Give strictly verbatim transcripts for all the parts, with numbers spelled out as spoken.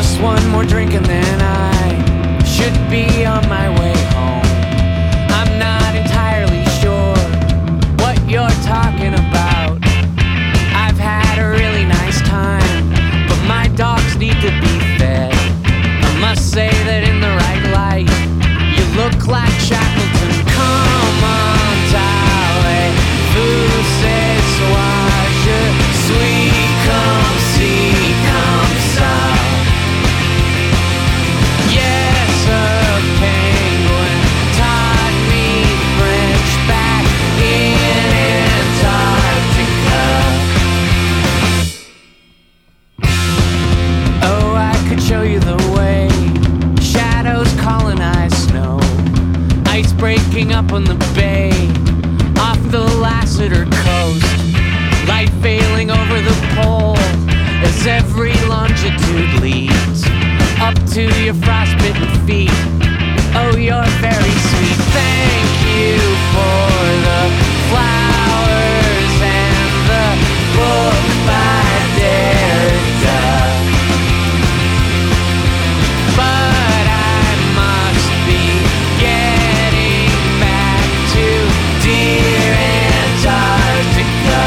just one more drink and then I should be on my way home. I'm not entirely sure what you're talking about. I've had a really nice time, but my dogs need to be fed. I must say that in the right light, you look like Shackleton. Come on, parlez-vous ce soir, je suis comme si, comme ça. Yes, a penguin taught me French back in Antarctica. Oh, I could show you the way. Shadows colonize snow. Ice breaking up on the bay. Off the Lassiter coast. Light failing over the pole. As every longitude leads up to your frostbitten feet. Oh, you're very sweet. Thank you for the flowers and the book by Derrida. But I must be getting back to dear Antarctica.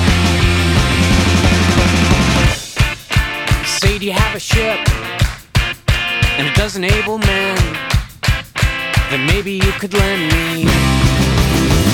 Say, do you have a ship and a dozen able men? Then maybe you could lend me